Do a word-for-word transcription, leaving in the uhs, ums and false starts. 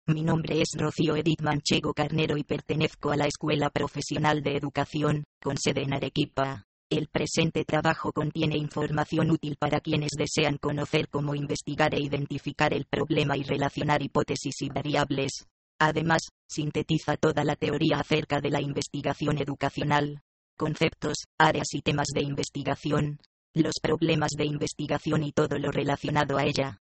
Mi nombre es Rocío Edith Manchego Carnero y pertenezco a la Escuela Profesional de Educación, con sede en Arequipa. El presente trabajo contiene información útil para quienes desean conocer cómo investigar e identificar el problema y relacionar hipótesis y variables. Además, sintetiza toda la teoría acerca de la investigación educacional, conceptos, áreas y temas de investigación, los problemas de investigación y todo lo relacionado a ella.